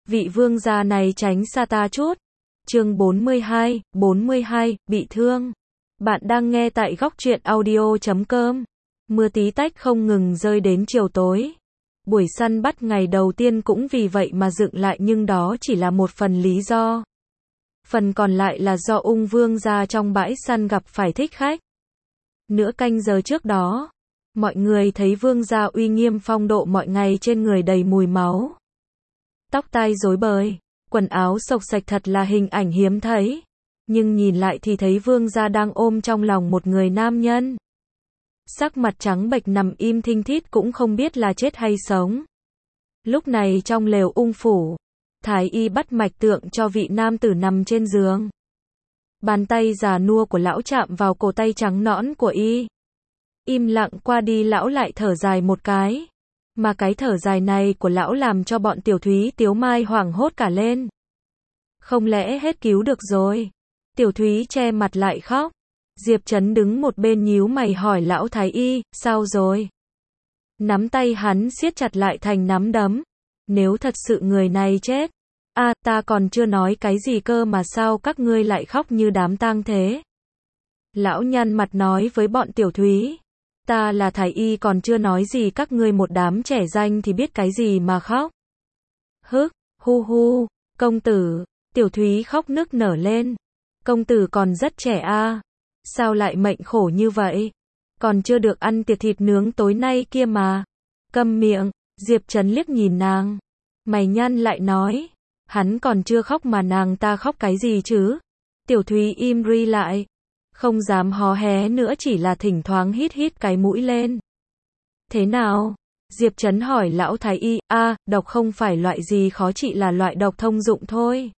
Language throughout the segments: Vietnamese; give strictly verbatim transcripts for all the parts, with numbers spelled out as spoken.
vị vương gia này tránh xa ta chút. Chương bốn mươi hai, bốn mươi hai, bị thương. Bạn đang nghe tại góc truyện audio chấm com. Mưa tí tách không ngừng rơi đến chiều tối. Buổi săn bắt ngày đầu tiên cũng vì vậy mà dựng lại, nhưng đó chỉ là một phần lý do. Phần còn lại là do ung vương gia trong bãi săn gặp phải thích khách. Nửa canh giờ trước đó, mọi người thấy vương gia uy nghiêm phong độ mọi ngày trên người đầy mùi máu. Tóc tai rối bời, quần áo xộc xệch, thật là hình ảnh hiếm thấy. Nhưng nhìn lại thì thấy vương gia đang ôm trong lòng một người nam nhân. Sắc mặt trắng bệch nằm im thinh thít, cũng không biết là chết hay sống. Lúc này trong lều ung phủ, thái y bắt mạch tượng cho vị nam tử nằm trên giường. Bàn tay già nua của lão chạm vào cổ tay trắng nõn của y. Im lặng qua đi, lão lại thở dài một cái. Mà cái thở dài này của lão làm cho bọn Tiểu Thúy Tiếu Mai hoảng hốt cả lên. Không lẽ hết cứu được rồi? Tiểu Thúy che mặt lại khóc. Diệp Trấn đứng một bên nhíu mày hỏi lão thái y, sao rồi? Nắm tay hắn siết chặt lại thành nắm đấm. Nếu thật sự người này chết, a à, ta còn chưa nói cái gì cơ mà sao các ngươi lại khóc như đám tang thế? Lão nhăn mặt nói với bọn Tiểu Thúy, ta là thái y còn chưa nói gì, các ngươi một đám trẻ danh thì biết cái gì mà khóc? Hức, hu hu, công tử. Tiểu Thúy khóc nức nở lên. Công tử còn rất trẻ a, à? Sao lại mệnh khổ như vậy? Còn chưa được ăn tiệc thịt nướng tối nay kia mà. Câm miệng. Diệp Trấn liếc nhìn nàng. Mày nhăn lại nói, hắn còn chưa khóc mà nàng ta khóc cái gì chứ? Tiểu Thúy im ri lại, không dám hó hé nữa, chỉ là thỉnh thoảng hít hít cái mũi lên. Thế nào? Diệp Trấn hỏi lão thái y. A, à, độc không phải loại gì khó trị, là loại độc thông dụng thôi.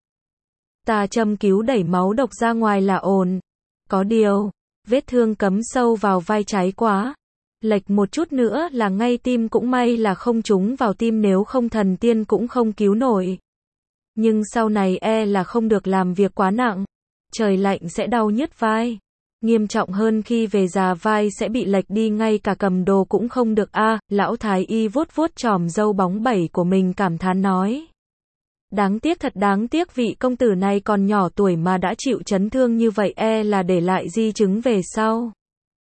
Ta châm cứu đẩy máu độc ra ngoài là ổn. Có điều, vết thương cắm sâu vào vai trái quá. Lệch một chút nữa là ngay tim, cũng may là không trúng vào tim, nếu không thần tiên cũng không cứu nổi. Nhưng sau này e là không được làm việc quá nặng. Trời lạnh sẽ đau nhức vai. Nghiêm trọng hơn khi về già vai sẽ bị lệch đi, ngay cả cầm đồ cũng không được a. À, lão thái y vuốt vuốt chòm râu bóng bẩy của mình cảm thán nói. Đáng tiếc, thật đáng tiếc, vị công tử này còn nhỏ tuổi mà đã chịu chấn thương như vậy, e là để lại di chứng về sau.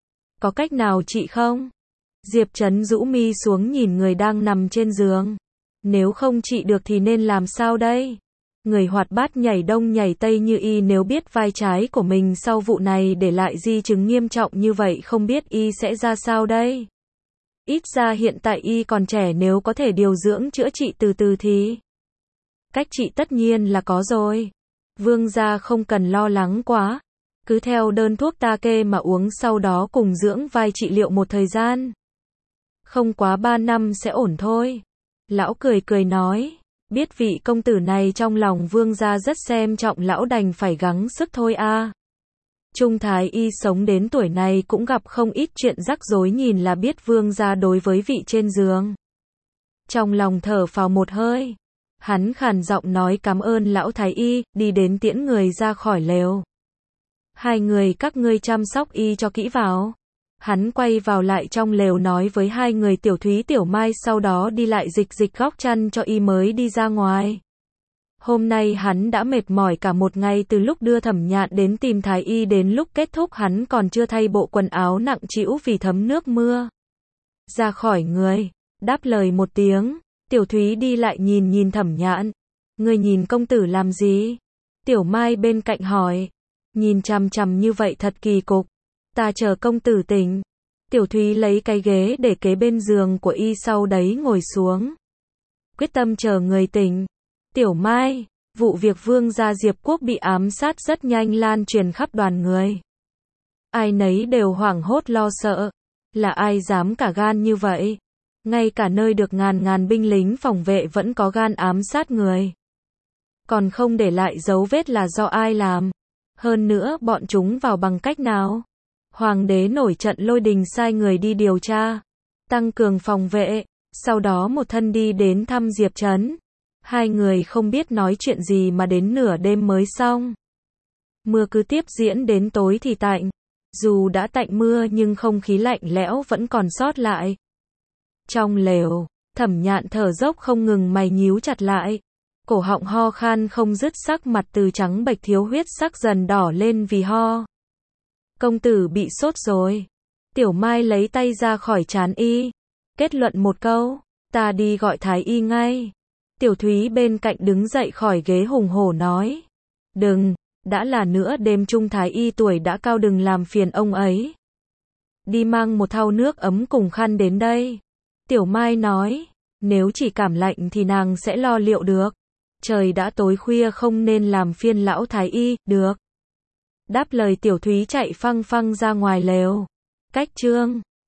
Có cách nào trị không? Diệp Trấn rũ mi xuống nhìn người đang nằm trên giường. Nếu không trị được thì nên làm sao đây? Người hoạt bát nhảy đông nhảy tây như y, nếu biết vai trái của mình sau vụ này để lại di chứng nghiêm trọng như vậy, không biết y sẽ ra sao đây? Ít ra hiện tại y còn trẻ, nếu có thể điều dưỡng chữa trị từ từ thì... Cách trị tất nhiên là có rồi. Vương gia không cần lo lắng quá. Cứ theo đơn thuốc ta kê mà uống, sau đó cùng dưỡng vai trị liệu một thời gian. Không quá ba năm sẽ ổn thôi. Lão cười cười nói. Biết vị công tử này trong lòng vương gia rất xem trọng, lão đành phải gắng sức thôi a. À. Trung thái y sống đến tuổi này cũng gặp không ít chuyện rắc rối, nhìn là biết vương gia đối với vị trên giường. Trong lòng thở phào một hơi. Hắn khàn giọng nói cảm ơn lão thái y, đi đến tiễn người ra khỏi lều. Hai người các ngươi chăm sóc y cho kỹ vào. Hắn quay vào lại trong lều nói với hai người Tiểu Thúy Tiểu Mai, sau đó đi lại dịch dịch góc chăn cho y mới đi ra ngoài. Hôm nay hắn đã mệt mỏi cả một ngày, từ lúc đưa Thẩm Nhạn đến tìm thái y đến lúc kết thúc hắn còn chưa thay bộ quần áo nặng trĩu vì thấm nước mưa. Ra khỏi người, đáp lời một tiếng. Tiểu Thúy đi lại nhìn nhìn Thẩm Nhạn. Ngươi nhìn công tử làm gì? Tiểu Mai bên cạnh hỏi. Nhìn chằm chằm như vậy thật kỳ cục. Ta chờ công tử tỉnh. Tiểu Thúy lấy cái ghế để kế bên giường của y, sau đấy ngồi xuống. Quyết tâm chờ người tỉnh. Tiểu Mai, vụ việc vương gia Diệp Quốc bị ám sát rất nhanh lan truyền khắp đoàn người. Ai nấy đều hoảng hốt lo sợ. Là ai dám cả gan như vậy? Ngay cả nơi được ngàn ngàn binh lính phòng vệ vẫn có gan ám sát người. Còn không để lại dấu vết là do ai làm? Hơn nữa bọn chúng vào bằng cách nào? Hoàng đế nổi trận lôi đình sai người đi điều tra, tăng cường phòng vệ, sau đó một thân đi đến thăm Diệp Trấn. Hai người không biết nói chuyện gì mà đến nửa đêm mới xong. Mưa cứ tiếp diễn đến tối thì tạnh. Dù đã tạnh mưa nhưng không khí lạnh lẽo vẫn còn sót lại. Trong lều, Thẩm Nhạn thở dốc không ngừng, mày nhíu chặt lại. cổ họng ho khan không dứt, sắc mặt từ trắng bệch thiếu huyết sắc dần đỏ lên vì ho. Công tử bị sốt rồi. Tiểu Mai lấy tay ra khỏi trán y, kết luận một câu, ta đi gọi thái y ngay. Tiểu Thúy bên cạnh đứng dậy khỏi ghế hùng hổ nói, đừng, đã là nửa đêm chung thái y tuổi đã cao, đừng làm phiền ông ấy. Đi mang một thau nước ấm cùng khăn đến đây. Tiểu Mai nói, nếu chỉ cảm lạnh thì nàng sẽ lo liệu được. Trời đã tối khuya không nên làm phiền lão thái y, được. Đáp lời Tiểu Thúy chạy phăng phăng ra ngoài lều. Cách chương